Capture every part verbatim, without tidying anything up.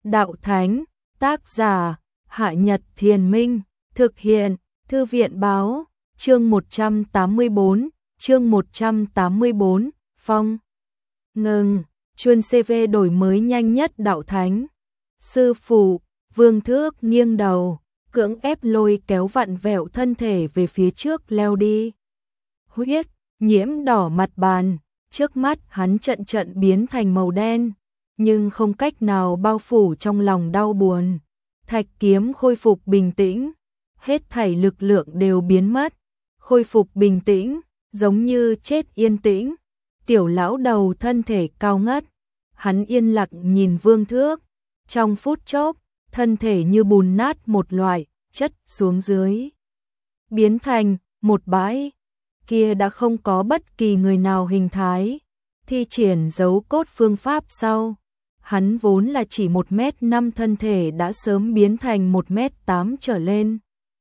Đạo Thánh, tác giả, Hạ Nhật Thiền Minh, thực hiện, Thư viện Báo, chương một trăm tám mươi tư, chương một trăm tám mươi tư, Phong. Ngừng, chuyên xê vê đổi mới nhanh nhất Đạo Thánh. Sư phụ, Vương Thước nghiêng đầu, cưỡng ép lôi kéo vặn vẹo thân thể về phía trước leo đi. Huyết, nhiễm đỏ mặt bàn, trước mắt hắn trận trận biến thành màu đen, nhưng không cách nào bao phủ trong lòng đau buồn. Thạch kiếm khôi phục bình tĩnh, hết thảy lực lượng đều biến mất, khôi phục bình tĩnh, giống như chết yên tĩnh. Tiểu lão đầu thân thể cao ngất, hắn yên lặng nhìn Vương Thước, trong phút chốc, thân thể như bùn nát một loại, chất xuống dưới, biến thành một bãi. Kia đã không có bất kỳ người nào hình thái, thi triển dấu cốt phương pháp sau. Hắn vốn là chỉ một mét năm thân thể đã sớm biến thành một mét tám trở lên.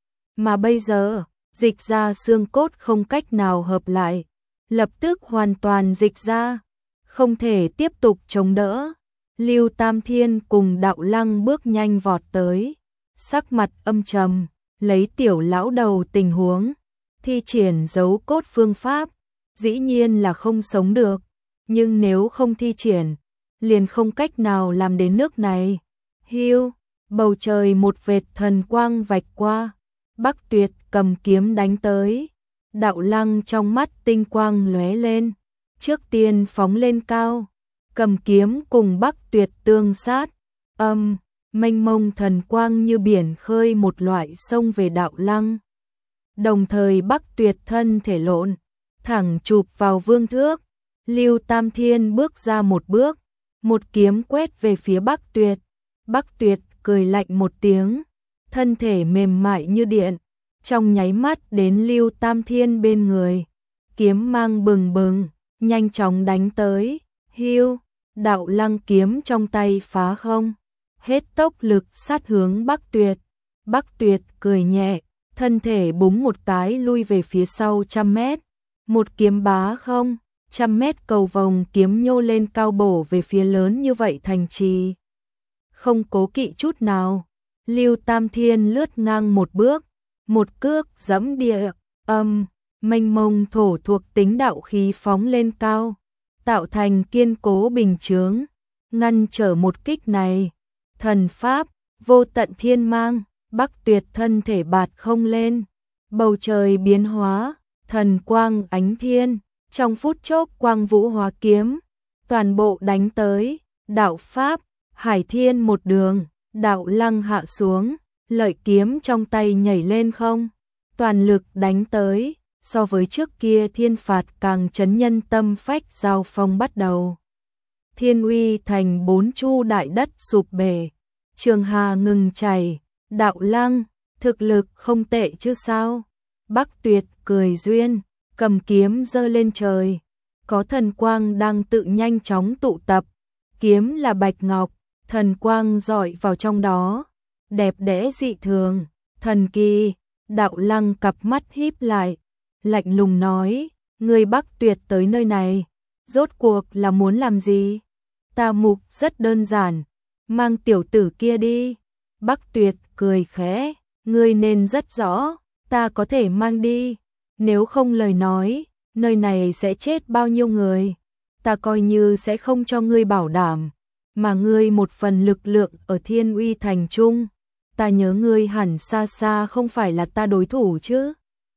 Mà bây giờ, dịch ra xương cốt không cách nào hợp lại, lập tức hoàn toàn dịch ra, không thể tiếp tục chống đỡ. Lưu Tam Thiên cùng Đạo Lăng bước nhanh vọt tới, sắc mặt âm trầm, lấy tiểu lão đầu tình huống, thi triển dấu cốt phương pháp, dĩ nhiên là không sống được, nhưng nếu không thi triển, liền không cách nào làm đến nước này. Hiu, bầu trời một vệt thần quang vạch qua, Bắc Tuyệt cầm kiếm đánh tới, Đạo Lăng trong mắt tinh quang lóe lên, trước tiên phóng lên cao, cầm kiếm cùng Bắc Tuyệt tương sát, âm, mênh mông thần quang như biển khơi một loại sông về Đạo Lăng. Đồng thời Bắc Tuyệt thân thể lộn, thẳng chụp vào Vương Thước. Lưu Tam Thiên bước ra một bước, một kiếm quét về phía Bắc Tuyệt. Bắc Tuyệt cười lạnh một tiếng, thân thể mềm mại như điện, trong nháy mắt đến Lưu Tam Thiên bên người, kiếm mang bừng bừng, nhanh chóng đánh tới. Hiu, Đạo Lăng kiếm trong tay phá không, hết tốc lực sát hướng Bắc Tuyệt. Bắc Tuyệt cười nhẹ, thân thể búng một cái lui về phía sau trăm mét, một kiếm bá không, trăm mét cầu vòng kiếm nhô lên cao bổ về phía lớn như vậy thành trì. Không cố kỵ chút nào, Lưu Tam Thiên lướt ngang một bước, một cước giẫm địa, âm, mênh mông thổ thuộc tính đạo khí phóng lên cao, tạo thành kiên cố bình chướng, ngăn trở một kích này. Thần pháp, vô tận thiên mang, Bắc Tuyệt thân thể bạt không lên, bầu trời biến hóa, thần quang ánh thiên, trong phút chốc quang vũ hóa kiếm, toàn bộ đánh tới. Đạo pháp, hải thiên một đường, Đạo Lăng hạ xuống, lợi kiếm trong tay nhảy lên không, toàn lực đánh tới, so với trước kia thiên phạt càng chấn nhân tâm phách. Giao phong bắt đầu, Thiên Uy thành bốn chu đại đất sụp bể, Trường Hà ngừng chảy. Đạo Lăng, thực lực không tệ chứ sao? Bắc Tuyệt cười duyên, cầm kiếm giơ lên trời, có thần quang đang tự nhanh chóng tụ tập, kiếm là bạch ngọc, thần quang rọi vào trong đó, đẹp đẽ dị thường, thần kỳ. Đạo Lăng cặp mắt híp lại, lạnh lùng nói, người Bắc Tuyệt tới nơi này, rốt cuộc là muốn làm gì? Ta mục rất đơn giản, mang tiểu tử kia đi. Bắc Tuyệt cười khẽ, ngươi nên rất rõ, ta có thể mang đi, nếu không lời nói, nơi này sẽ chết bao nhiêu người, ta coi như sẽ không cho ngươi bảo đảm, mà ngươi một phần lực lượng ở Thiên Uy thành trung, ta nhớ ngươi hẳn xa xa không phải là ta đối thủ chứ.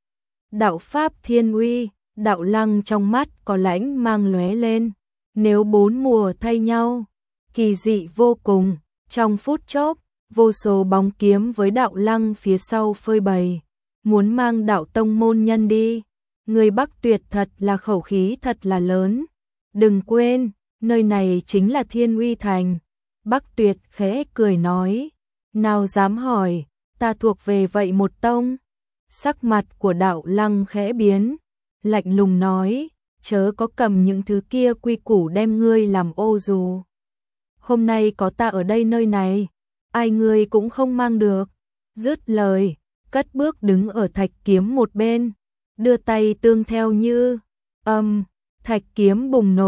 Đạo pháp Thiên Uy, Đạo Lăng trong mắt có lãnh mang lóe lên, nếu bốn mùa thay nhau, kỳ dị vô cùng. Trong phút chốc, vô số bóng kiếm với Đạo Lăng phía sau phơi bày, muốn mang đạo tông môn nhân đi. Người Bắc Tuyệt thật là khẩu khí thật là lớn. Đừng quên, nơi này chính là Thiên Uy thành. Bắc Tuyệt khẽ cười nói, nào dám hỏi, ta thuộc về vậy một tông. Sắc mặt của Đạo Lăng khẽ biến, lạnh lùng nói, chớ có cầm những thứ kia quy củ đem ngươi làm ô dù. Hôm nay có ta ở đây nơi này, ai ngươi cũng không mang được. Dứt lời, cất bước đứng ở thạch kiếm một bên, đưa tay tương theo như âm, thạch kiếm bùng nổ,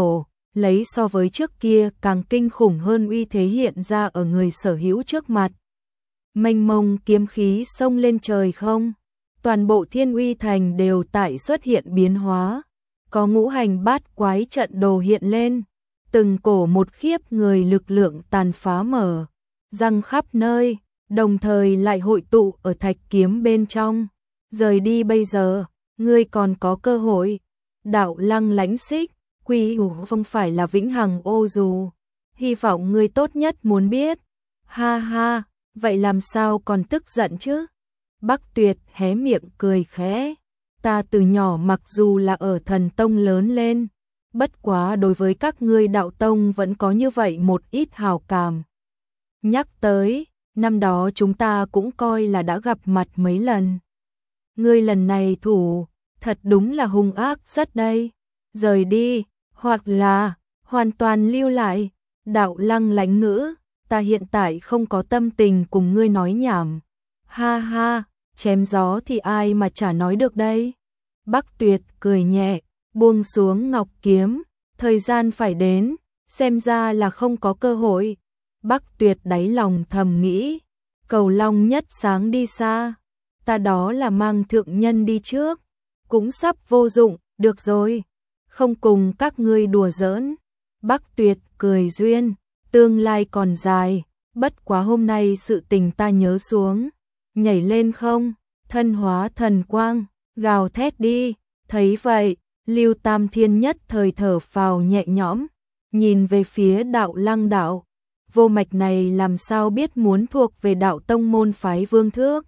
lấy so với trước kia càng kinh khủng hơn uy thế hiện ra ở người sở hữu trước mặt. Mênh mông kiếm khí xông lên trời không, toàn bộ Thiên Uy Thành đều tại xuất hiện biến hóa, có ngũ hành bát quái trận đồ hiện lên, từng cổ một khiếp người lực lượng tàn phá mở, răng khắp nơi, đồng thời lại hội tụ ở thạch kiếm bên trong. Rời đi bây giờ, ngươi còn có cơ hội. Đạo Lăng lãnh xích, quy ủ không phải là vĩnh hằng ô dù. Hy vọng ngươi tốt nhất muốn biết. Ha ha, vậy làm sao còn tức giận chứ? Bắc Tuyệt hé miệng cười khẽ. Ta từ nhỏ mặc dù là ở thần tông lớn lên, bất quá đối với các ngươi đạo tông vẫn có như vậy một ít hào cảm. Nhắc tới, năm đó chúng ta cũng coi là đã gặp mặt mấy lần. Ngươi lần này thủ, thật đúng là hung ác rất đây. Rời đi, hoặc là hoàn toàn lưu lại. Đạo Lăng lãnh ngữ, ta hiện tại không có tâm tình cùng ngươi nói nhảm. Ha ha, chém gió thì ai mà chả nói được đây. Bắc Tuyệt cười nhẹ, buông xuống ngọc kiếm, thời gian phải đến, xem ra là không có cơ hội. Bắc Tuyệt đáy lòng thầm nghĩ, cầu long nhất sáng đi xa, ta đó là mang thượng nhân đi trước, cũng sắp vô dụng, được rồi, không cùng các ngươi đùa giỡn. Bắc Tuyệt cười duyên, tương lai còn dài, bất quá hôm nay sự tình ta nhớ xuống, nhảy lên không, thân hóa thần quang, gào thét đi. Thấy vậy, Lưu Tam Thiên nhất thời thở phào nhẹ nhõm, nhìn về phía Đạo Lăng đạo. Vô mạch này làm sao biết muốn thuộc về đạo tông môn phái Vương Thước?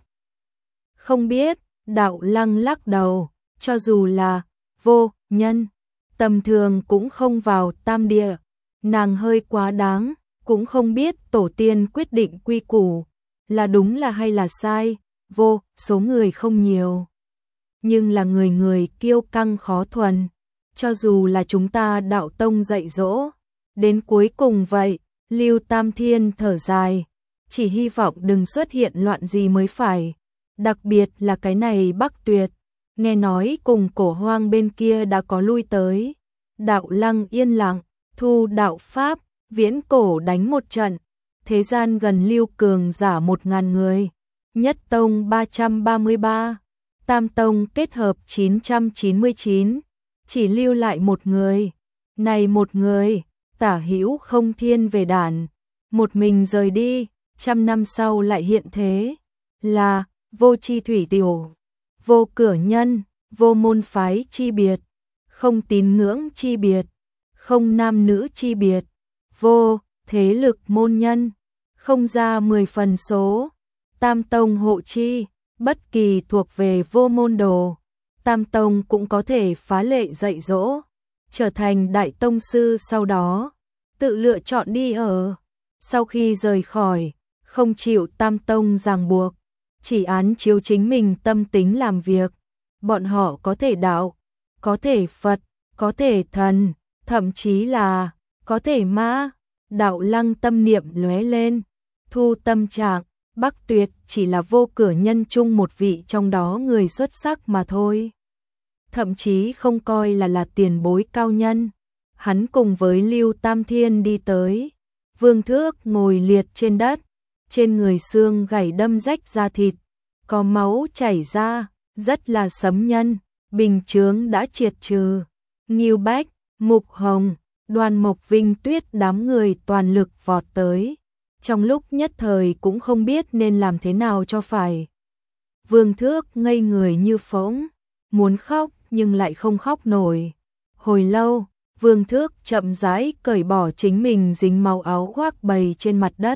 Không biết, Đạo Lăng lắc đầu, cho dù là vô nhân, tầm thường cũng không vào tam địa, nàng hơi quá đáng, cũng không biết tổ tiên quyết định quy củ, là đúng là hay là sai, vô, số người không nhiều. Nhưng là người người kiêu căng khó thuần, cho dù là chúng ta đạo tông dạy dỗ, đến cuối cùng vậy, Lưu Tam Thiên thở dài, chỉ hy vọng đừng xuất hiện loạn gì mới phải, đặc biệt là cái này Bắc Tuyệt, nghe nói cùng cổ hoang bên kia đã có lui tới. Đạo Lăng yên lặng, thu đạo pháp, viễn cổ đánh một trận, thế gian gần lưu cường giả một ngàn người, nhất tông ba trăm ba mươi ba. Tam tông kết hợp chín trăm chín mươi chín, chỉ lưu lại một người. Này một người, Tả Hữu Không Thiên về đàn, một mình rời đi, trăm năm sau lại hiện thế, là vô chi thủy tiểu, vô cửa nhân, vô môn phái chi biệt, không tín ngưỡng chi biệt, không nam nữ chi biệt, vô thế lực môn nhân, không ra mười phần số, tam tông hộ chi. Bất kỳ thuộc về vô môn đồ, Tam Tông cũng có thể phá lệ dạy dỗ, trở thành đại tông sư sau đó, tự lựa chọn đi ở. Sau khi rời khỏi, không chịu Tam Tông ràng buộc, chỉ án chiếu chính mình tâm tính làm việc. Bọn họ có thể đạo, có thể Phật, có thể thần, thậm chí là có thể ma. Đạo Lăng tâm niệm lóe lên, thu tâm trạng. Bắc Tuyệt chỉ là vô cửa nhân chung một vị trong đó người xuất sắc mà thôi. Thậm chí không coi là là tiền bối cao nhân. Hắn cùng với Lưu Tam Thiên đi tới. Vương Thước ngồi liệt trên đất. Trên người xương gãy đâm rách da thịt. Có máu chảy ra, rất là sấm nhân. Bình chướng đã triệt trừ. Ngưu Bách, Mục Hồng, Đoàn Mộc Vinh Tuyết đám người toàn lực vọt tới. Trong lúc nhất thời cũng không biết nên làm thế nào cho phải. Vương Thước ngây người như phỗng, muốn khóc nhưng lại không khóc nổi. Hồi lâu, Vương Thước chậm rãi cởi bỏ chính mình dính máu áo khoác bày trên mặt đất.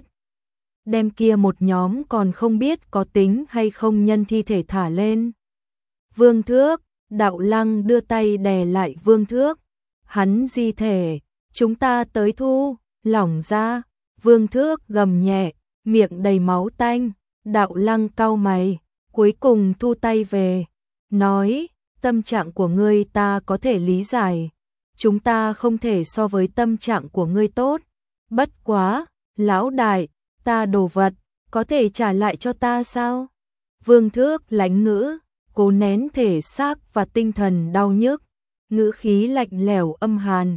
Đem kia một nhóm còn không biết có tính hay không nhân thi thể thả lên. Vương Thước, Đạo Lăng đưa tay đè lại Vương Thước. Hắn di thể, chúng ta tới thu, lỏng ra. Vương Thước gầm nhẹ, miệng đầy máu tanh. Đạo Lăng cau mày, cuối cùng thu tay về, nói, tâm trạng của ngươi ta có thể lý giải, chúng ta không thể so với tâm trạng của ngươi tốt, bất quá, lão đại, ta đồ vật, có thể trả lại cho ta sao? Vương Thước lãnh ngữ, cố nén thể xác và tinh thần đau nhức, ngữ khí lạnh lẽo âm hàn.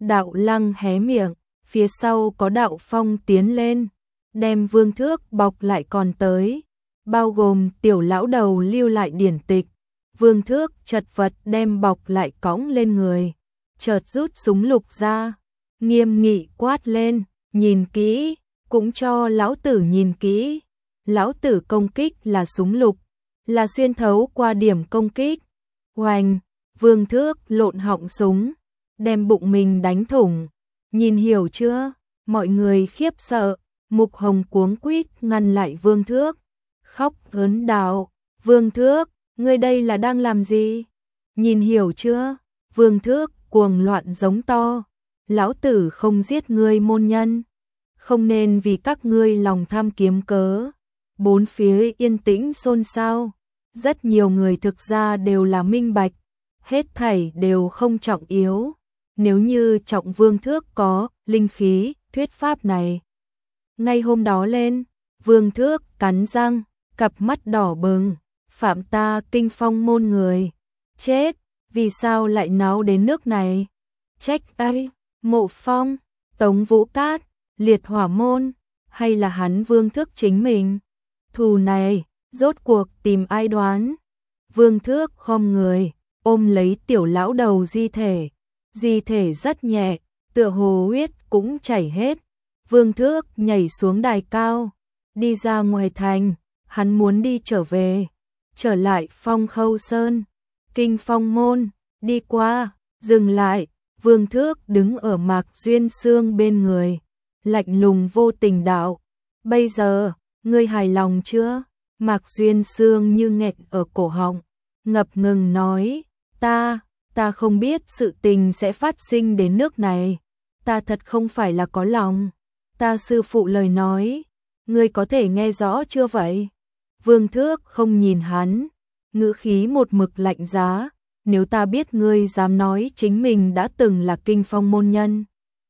Đạo Lăng hé miệng, phía sau có Đạo Phong tiến lên, đem Vương Thước bọc lại còn tới, bao gồm tiểu lão đầu lưu lại điển tịch. Vương Thước chật vật đem bọc lại cõng lên người, chợt rút súng lục ra, nghiêm nghị quát lên, nhìn kỹ, cũng cho lão tử nhìn kỹ. Lão tử công kích là súng lục, là xuyên thấu qua điểm công kích. Oanh, Vương Thước lộn họng súng, đem bụng mình đánh thủng. Nhìn hiểu chưa? Mọi người khiếp sợ, Mục Hồng cuống quýt ngăn lại Vương Thước, khóc ớn đạo, Vương Thước, ngươi đây là đang làm gì? Nhìn hiểu chưa? Vương Thước cuồng loạn giống to, lão tử không giết ngươi môn nhân, không nên vì các ngươi lòng tham kiếm cớ. Bốn phía yên tĩnh xôn xao, rất nhiều người thực ra đều là minh bạch, hết thảy đều không trọng yếu. Nếu như Trọng Vương Thước có linh khí, thuyết pháp này. Ngay hôm đó lên, Vương Thước cắn răng, cặp mắt đỏ bừng, phạm ta Kinh Phong môn người. Chết, vì sao lại náo đến nước này? Trách ai? Mộ Phong, Tống Vũ Cát, Liệt Hỏa môn, hay là hắn Vương Thước chính mình? Thù này, rốt cuộc tìm ai đoán? Vương Thước khom người, ôm lấy tiểu lão đầu di thể. Di thể rất nhẹ, tựa hồ huyết cũng chảy hết. Vương Thước nhảy xuống đài cao, đi ra ngoài thành, hắn muốn đi trở về, trở lại Phong Khâu Sơn, Kinh Phong môn, đi qua, dừng lại, Vương Thước đứng ở Mạc Duyên Sương bên người, lạnh lùng vô tình đạo, bây giờ, ngươi hài lòng chưa? Mạc Duyên Sương như nghẹn ở cổ họng, ngập ngừng nói, ta, ta không biết sự tình sẽ phát sinh đến nước này, ta thật không phải là có lòng, ta sư phụ lời nói, ngươi có thể nghe rõ chưa vậy? Vương Thước không nhìn hắn, ngữ khí một mực lạnh giá, nếu ta biết ngươi dám nói chính mình đã từng là Kinh Phong môn nhân,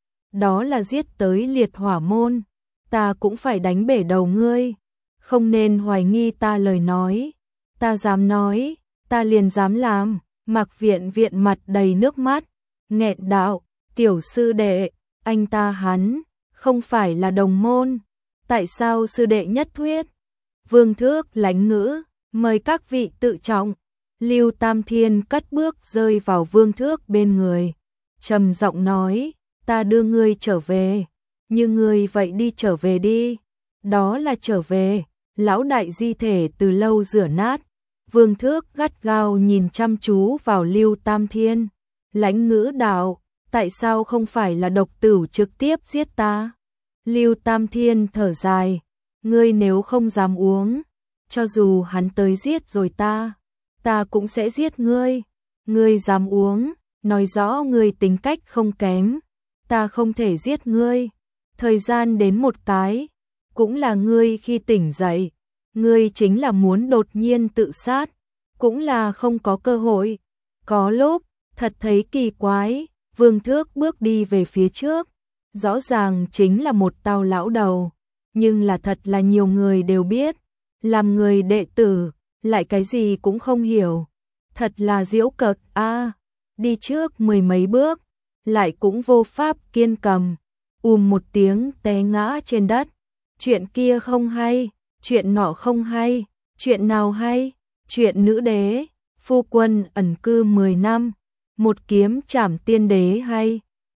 đó là giết tới Liệt Hỏa môn, ta cũng phải đánh bể đầu ngươi, không nên hoài nghi ta lời nói, ta dám nói, ta liền dám làm. Mạc Viện Viện mặt đầy nước mắt, nghẹn đạo, tiểu sư đệ, anh ta hắn, không phải là đồng môn, tại sao sư đệ nhất thuyết? Vương Thước lãnh ngữ, mời các vị tự trọng. Lưu Tam Thiên cất bước rơi vào Vương Thước bên người, trầm giọng nói, ta đưa ngươi trở về, như ngươi vậy đi trở về đi, đó là trở về, lão đại di thể từ lâu rửa nát. Vương Thước gắt gao nhìn chăm chú vào Lưu Tam Thiên, lãnh ngữ đạo, tại sao không phải là độc tử trực tiếp giết ta? Lưu Tam Thiên thở dài, ngươi nếu không dám uống, cho dù hắn tới giết rồi ta, ta cũng sẽ giết ngươi. Ngươi dám uống, nói rõ ngươi tính cách không kém, ta không thể giết ngươi. Thời gian đến một cái, cũng là ngươi khi tỉnh dậy. Ngươi chính là muốn đột nhiên tự sát, cũng là không có cơ hội. Có lúc, thật thấy kỳ quái, Vương Thước bước đi về phía trước, rõ ràng chính là một tao lão đầu, nhưng là thật là nhiều người đều biết, làm người đệ tử, lại cái gì cũng không hiểu. Thật là giễu cợt a, đi trước mười mấy bước, lại cũng vô pháp kiên cầm, ùm một tiếng té ngã trên đất. Chuyện kia không hay. Chuyện nọ không hay, chuyện nào hay? Chuyện nữ đế, phu quân ẩn cư mười năm, một kiếm trảm tiên đế hay?